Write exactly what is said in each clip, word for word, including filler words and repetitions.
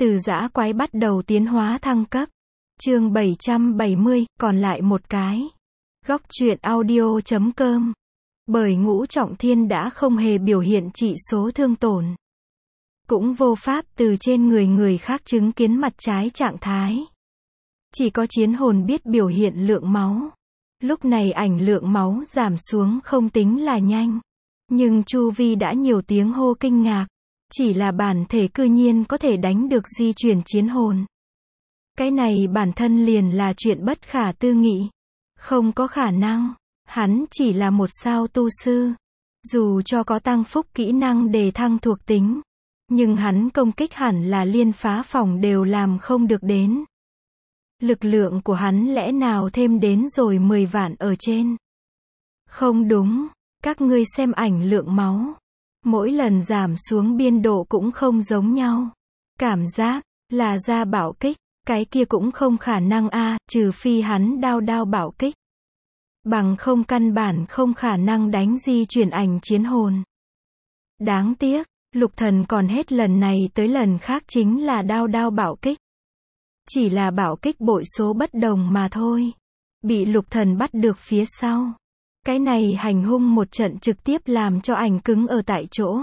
Từ dã quái bắt đầu tiến hóa thăng cấp. Chương bảy trăm bảy mươi, còn lại một cái. Góc truyện audio chấm com. Bởi Ngũ Trọng Thiên đã không hề biểu hiện trị số thương tổn. Cũng vô pháp từ trên người người khác chứng kiến mặt trái trạng thái. Chỉ có chiến hồn biết biểu hiện lượng máu. Lúc này ảnh lượng máu giảm xuống không tính là nhanh. Nhưng chu vi đã nhiều tiếng hô kinh ngạc. Chỉ là bản thể cư nhiên có thể đánh được di chuyển chiến hồn. Cái này bản thân liền là chuyện bất khả tư nghị. Không có khả năng. Hắn chỉ là một sao tu sư. Dù cho có tăng phúc kỹ năng đề thăng thuộc tính. Nhưng hắn công kích hẳn là liên phá phòng đều làm không được đến. Lực lượng của hắn lẽ nào thêm đến rồi mười vạn ở trên. Không đúng. Các ngươi xem ảnh lượng máu. Mỗi lần giảm xuống biên độ cũng không giống nhau. Cảm giác là ra bạo kích. Cái kia cũng không khả năng a, trừ phi hắn đao đao bạo kích. Bằng không căn bản không khả năng đánh di chuyển ảnh chiến hồn. Đáng tiếc, Lục Thần còn hết lần này tới lần khác chính là đao đao bạo kích. Chỉ là bạo kích bội số bất đồng mà thôi. Bị Lục Thần bắt được phía sau. Cái này hành hung một trận trực tiếp làm cho ảnh cứng ở tại chỗ.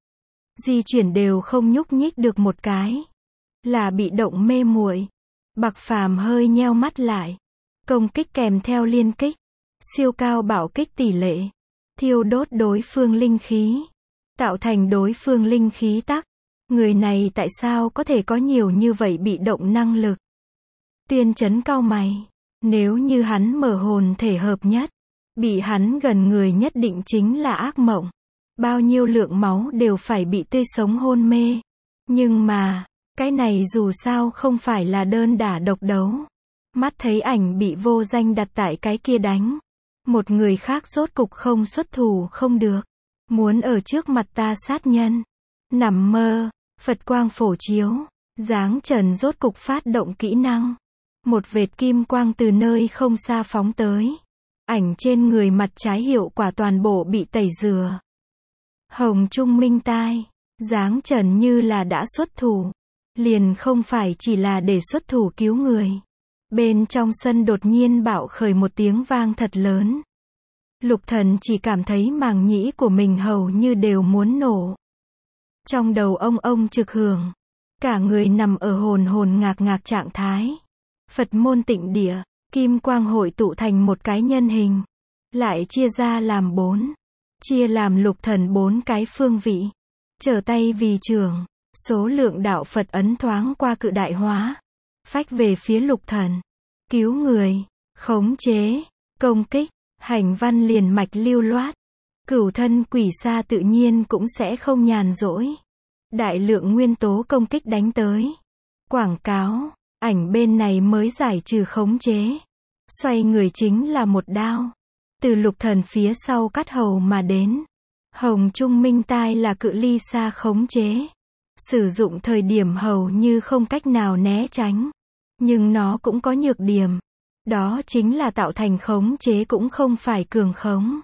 Di chuyển đều không nhúc nhích được một cái. Là bị động mê muội. Bạc Phàm hơi nheo mắt lại. Công kích kèm theo liên kích. Siêu cao bạo kích tỷ lệ. Thiêu đốt đối phương linh khí. Tạo thành đối phương linh khí tắc. Người này tại sao có thể có nhiều như vậy bị động năng lực? Tuyên Chấn cau mày. Nếu như hắn mở hồn thể hợp nhất. Bị hắn gần người nhất định chính là ác mộng. Bao nhiêu lượng máu đều phải bị tươi sống hôn mê. Nhưng mà, cái này dù sao không phải là đơn đả độc đấu. Mắt thấy ảnh bị vô danh đặt tại cái kia đánh. Một người khác rốt cục không xuất thủ không được. Muốn ở trước mặt ta sát nhân. Nằm mơ, Phật quang phổ chiếu. Giáng trần rốt cục phát động kỹ năng. Một vệt kim quang từ nơi không xa phóng tới. Ảnh trên người mặt trái hiệu quả toàn bộ bị tẩy rửa. Hồng Trung Minh tai. Giáng trần như là đã xuất thủ. Liền không phải chỉ là để xuất thủ cứu người. Bên trong sân đột nhiên bạo khởi một tiếng vang thật lớn. Lục Thần chỉ cảm thấy màng nhĩ của mình hầu như đều muốn nổ. Trong đầu ông ông trực hưởng. Cả người nằm ở hồn hồn ngạc ngạc trạng thái. Phật môn tịnh địa. Kim quang hội tụ thành một cái nhân hình. Lại chia ra làm bốn. Chia làm Lục Thần bốn cái phương vị. Trở tay vì trường. Số lượng đạo Phật ấn thoáng qua cự đại hóa. Phách về phía Lục Thần. Cứu người. Khống chế. Công kích. Hành văn liền mạch lưu loát. Cửu thân quỷ sa tự nhiên cũng sẽ không nhàn rỗi. Đại lượng nguyên tố công kích đánh tới. Quảng cáo. Ảnh bên này mới giải trừ khống chế. Xoay người chính là một đao. Từ Lục Thần phía sau cắt hầu mà đến. Hồng Trung Minh tai là cự ly xa khống chế. Sử dụng thời điểm hầu như không cách nào né tránh. Nhưng nó cũng có nhược điểm. Đó chính là tạo thành khống chế cũng không phải cường khống.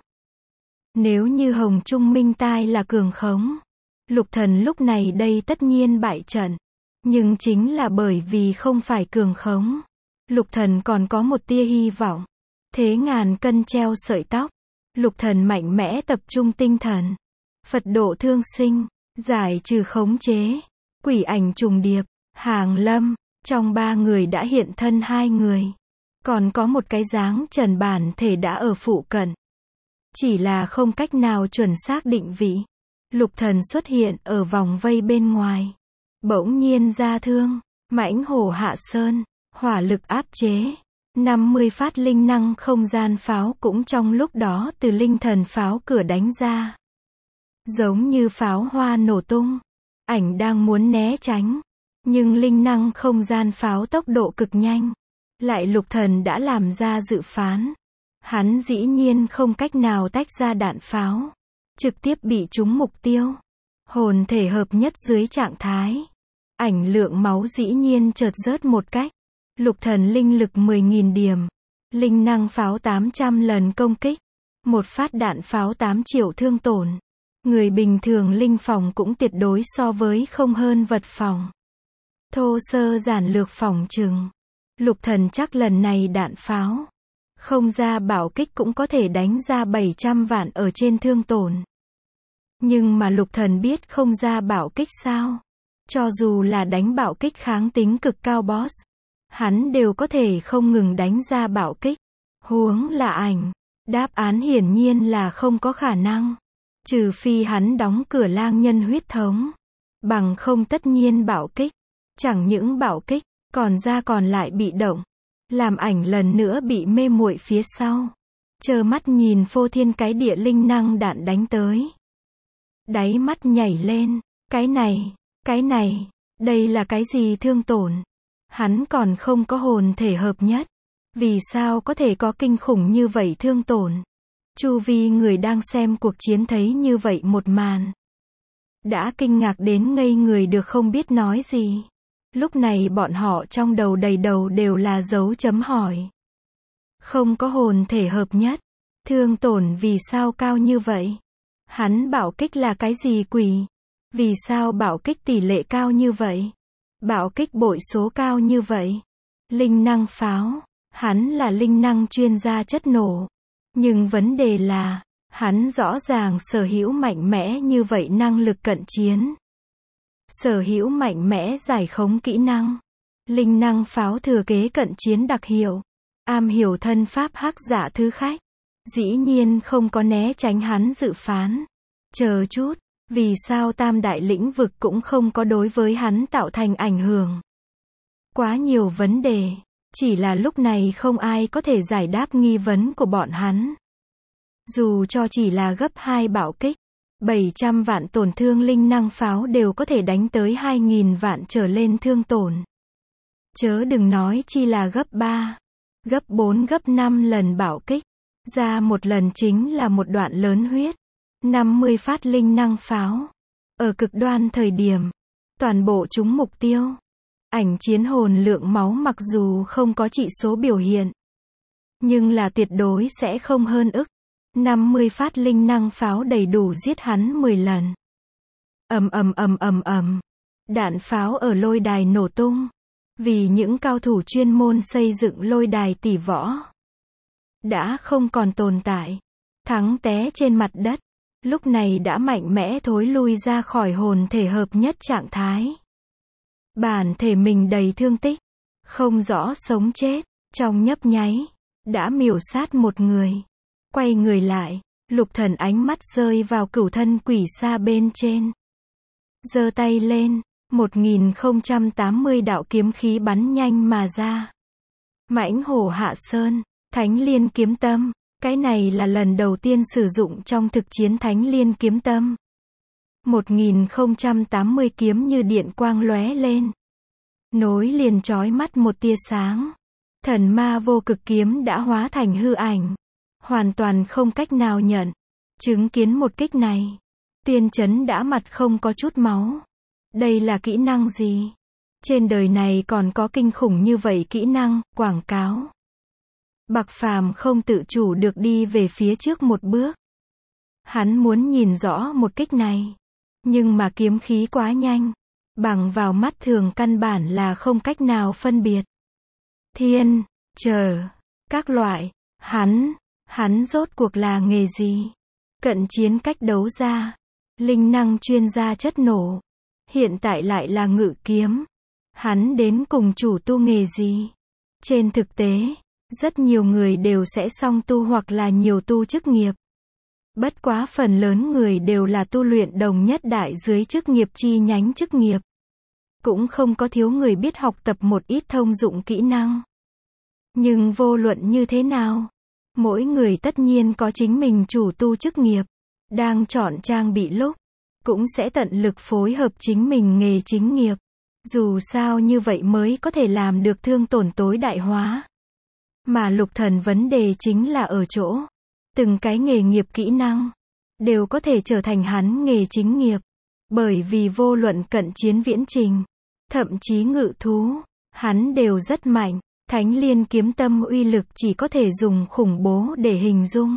Nếu như Hồng Trung Minh tai là cường khống. Lục Thần lúc này đây tất nhiên bại trận. Nhưng chính là bởi vì không phải cường khống. Lục Thần còn có một tia hy vọng. Thế ngàn cân treo sợi tóc. Lục Thần mạnh mẽ tập trung tinh thần. Phật độ thương sinh. Giải trừ khống chế. Quỷ ảnh trùng điệp. Hàng lâm. Trong ba người đã hiện thân hai người. Còn có một cái dáng trần bản thể đã ở phụ cận. Chỉ là không cách nào chuẩn xác định vị. Lục Thần xuất hiện ở vòng vây bên ngoài. Bỗng nhiên ra thương. Mãnh hổ hạ sơn. Hỏa lực áp chế. năm mươi phát linh năng không gian pháo cũng trong lúc đó từ linh thần pháo cửa đánh ra. Giống như pháo hoa nổ tung. Ảnh đang muốn né tránh. Nhưng linh năng không gian pháo tốc độ cực nhanh. Lại Lục Thần đã làm ra dự phán. Hắn dĩ nhiên không cách nào tách ra đạn pháo. Trực tiếp bị trúng mục tiêu. Hồn thể hợp nhất dưới trạng thái. Ảnh lượng máu dĩ nhiên chợt rớt một cách. Lục Thần linh lực mười nghìn điểm. Linh năng pháo tám trăm lần công kích. Một phát đạn pháo tám triệu thương tổn. Người bình thường linh phòng cũng tuyệt đối so với không hơn vật phòng. Thô sơ giản lược phỏng chừng. Lục Thần chắc lần này đạn pháo không ra bảo kích cũng có thể đánh ra bảy trăm vạn ở trên thương tổn. Nhưng mà Lục Thần biết không ra bảo kích sao? Cho dù là đánh bảo kích kháng tính cực cao boss, hắn đều có thể không ngừng đánh ra bảo kích. Huống là ảnh. Đáp án hiển nhiên là không có khả năng. Trừ phi hắn đóng cửa lang nhân huyết thống. Bằng không tất nhiên bảo kích. Chẳng những bảo kích, còn ra còn lại bị động. Làm ảnh lần nữa bị mê muội phía sau. Trơ mắt nhìn phô thiên cái địa linh năng đạn đánh tới. Đáy mắt nhảy lên. Cái này, cái này, đây là cái gì thương tổn? Hắn còn không có hồn thể hợp nhất. Vì sao có thể có kinh khủng như vậy thương tổn? Chu vi người đang xem cuộc chiến thấy như vậy một màn. Đã kinh ngạc đến ngây người được không biết nói gì. Lúc này bọn họ trong đầu đầy đầu đều là dấu chấm hỏi. Không có hồn thể hợp nhất. Thương tổn vì sao cao như vậy? Hắn bảo kích là cái gì quỷ? Vì sao bảo kích tỷ lệ cao như vậy? Bảo kích bội số cao như vậy? Linh năng pháo. Hắn là linh năng chuyên gia chất nổ. Nhưng vấn đề là, hắn rõ ràng sở hữu mạnh mẽ như vậy năng lực cận chiến. Sở hữu mạnh mẽ giải khống kỹ năng. Linh năng pháo thừa kế cận chiến đặc hiệu. Am hiểu thân pháp hắc giả thứ khách. Dĩ nhiên không có né tránh hắn dự phán. Chờ chút, vì sao tam đại lĩnh vực cũng không có đối với hắn tạo thành ảnh hưởng? Quá nhiều vấn đề. Chỉ là lúc này không ai có thể giải đáp nghi vấn của bọn hắn. Dù cho chỉ là gấp hai bảo kích, bảy trăm vạn tổn thương linh năng pháo đều có thể đánh tới hai nghìn vạn trở lên thương tổn. Chớ đừng nói chi là gấp ba, gấp bốn, gấp năm lần bảo kích. Ra một lần chính là một đoạn lớn huyết. năm mươi phát linh năng pháo. Ở cực đoan thời điểm, toàn bộ trúng mục tiêu. Ảnh chiến hồn lượng máu mặc dù không có chỉ số biểu hiện, nhưng là tuyệt đối sẽ không hơn ức. năm mươi phát linh năng pháo đầy đủ giết hắn mười lần. Ầm ầm ầm ầm ầm. Đạn pháo ở lôi đài nổ tung. Vì những cao thủ chuyên môn xây dựng lôi đài tỷ võ đã không còn tồn tại. Thắng té trên mặt đất. Lúc này đã mạnh mẽ thối lui ra khỏi hồn thể hợp nhất trạng thái. Bản thể mình đầy thương tích, không rõ sống chết, trong nhấp nháy, đã miểu sát một người. Quay người lại, Lục Thần ánh mắt rơi vào cửu thân quỷ xa bên trên. Giơ tay lên, một nghìn không trăm tám mươi đạo kiếm khí bắn nhanh mà ra. Mãnh hổ hạ sơn, Thánh Liên kiếm tâm, cái này là lần đầu tiên sử dụng trong thực chiến Thánh Liên kiếm tâm. một nghìn không trăm tám mươi kiếm như điện quang lóe lên. Nối liền chói mắt một tia sáng. Thần ma vô cực kiếm đã hóa thành hư ảnh. Hoàn toàn không cách nào nhận. Chứng kiến một kích này. Tuyên Chấn đã mặt không có chút máu. Đây là kỹ năng gì? Trên đời này còn có kinh khủng như vậy kỹ năng, quảng cáo. Bạc Phàm không tự chủ được đi về phía trước một bước. Hắn muốn nhìn rõ một kích này. Nhưng mà kiếm khí quá nhanh. Bằng vào mắt thường căn bản là không cách nào phân biệt. Thiên, chờ, các loại, hắn, hắn rốt cuộc là nghề gì? Cận chiến cách đấu ra, linh năng chuyên gia chất nổ, hiện tại lại là ngự kiếm. Hắn đến cùng chủ tu nghề gì? Trên thực tế, rất nhiều người đều sẽ song tu hoặc là nhiều tu chức nghiệp. Bất quá phần lớn người đều là tu luyện đồng nhất đại dưới chức nghiệp chi nhánh chức nghiệp. Cũng không có thiếu người biết học tập một ít thông dụng kỹ năng. Nhưng vô luận như thế nào, mỗi người tất nhiên có chính mình chủ tu chức nghiệp. Đang chọn trang bị lúc, cũng sẽ tận lực phối hợp chính mình nghề chính nghiệp. Dù sao như vậy mới có thể làm được thương tổn tối đại hóa. Mà Lục Thần vấn đề chính là ở chỗ, từng cái nghề nghiệp kỹ năng, đều có thể trở thành hắn nghề chính nghiệp. Bởi vì vô luận cận chiến viễn trình, thậm chí ngự thú, hắn đều rất mạnh. Thánh Liên kiếm tâm uy lực chỉ có thể dùng khủng bố để hình dung.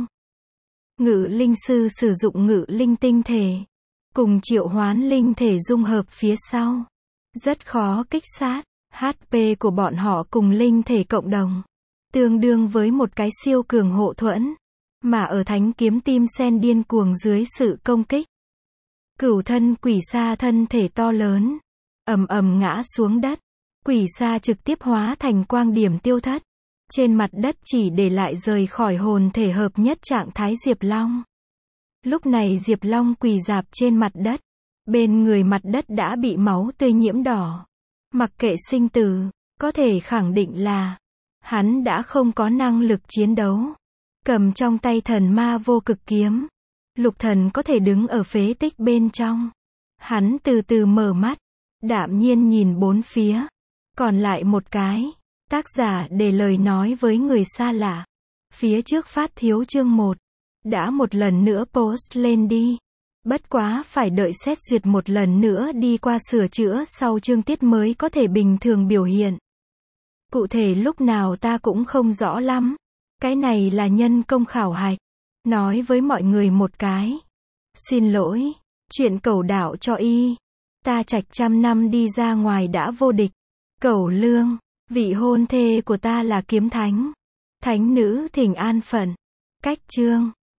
Ngự linh sư sử dụng ngự linh tinh thể, cùng triệu hoán linh thể dung hợp phía sau. rất khó kích sát. hát pê của bọn họ cùng linh thể cộng đồng, tương đương với một cái siêu cường hộ thuẫn. Mà ở thánh kiếm tim sen điên cuồng dưới sự công kích, cửu thân quỷ sa thân thể to lớn, ầm ầm ngã xuống đất. Quỷ sa trực tiếp hóa thành quang điểm tiêu thất. Trên mặt đất chỉ để lại rời khỏi hồn thể hợp nhất trạng thái Diệp Long. Lúc này Diệp Long quỳ rạp trên mặt đất. Bên người mặt đất đã bị máu tươi nhiễm đỏ. Mặc kệ sinh tử, có thể khẳng định là hắn đã không có năng lực chiến đấu. Cầm trong tay thần ma vô cực kiếm, Lục Thần có thể đứng ở phế tích bên trong. Hắn từ từ mở mắt, đạm nhiên nhìn bốn phía. Còn lại một cái. Tác giả để lời nói với người xa lạ. Phía trước phát thiếu chương một. Đã một lần nữa post lên đi. Bất quá phải đợi xét duyệt một lần nữa đi qua sửa chữa sau chương tiết mới có thể bình thường biểu hiện. Cụ thể lúc nào ta cũng không rõ lắm. Cái này là nhân công khảo hạch. Nói với mọi người một cái. Xin lỗi. Chuyện cẩu đạo cho y. Ta trạch trăm năm đi ra ngoài đã vô địch. Cẩu lương. Vị hôn thê của ta là kiếm thánh. Thánh nữ thỉnh an phận. Cách chương.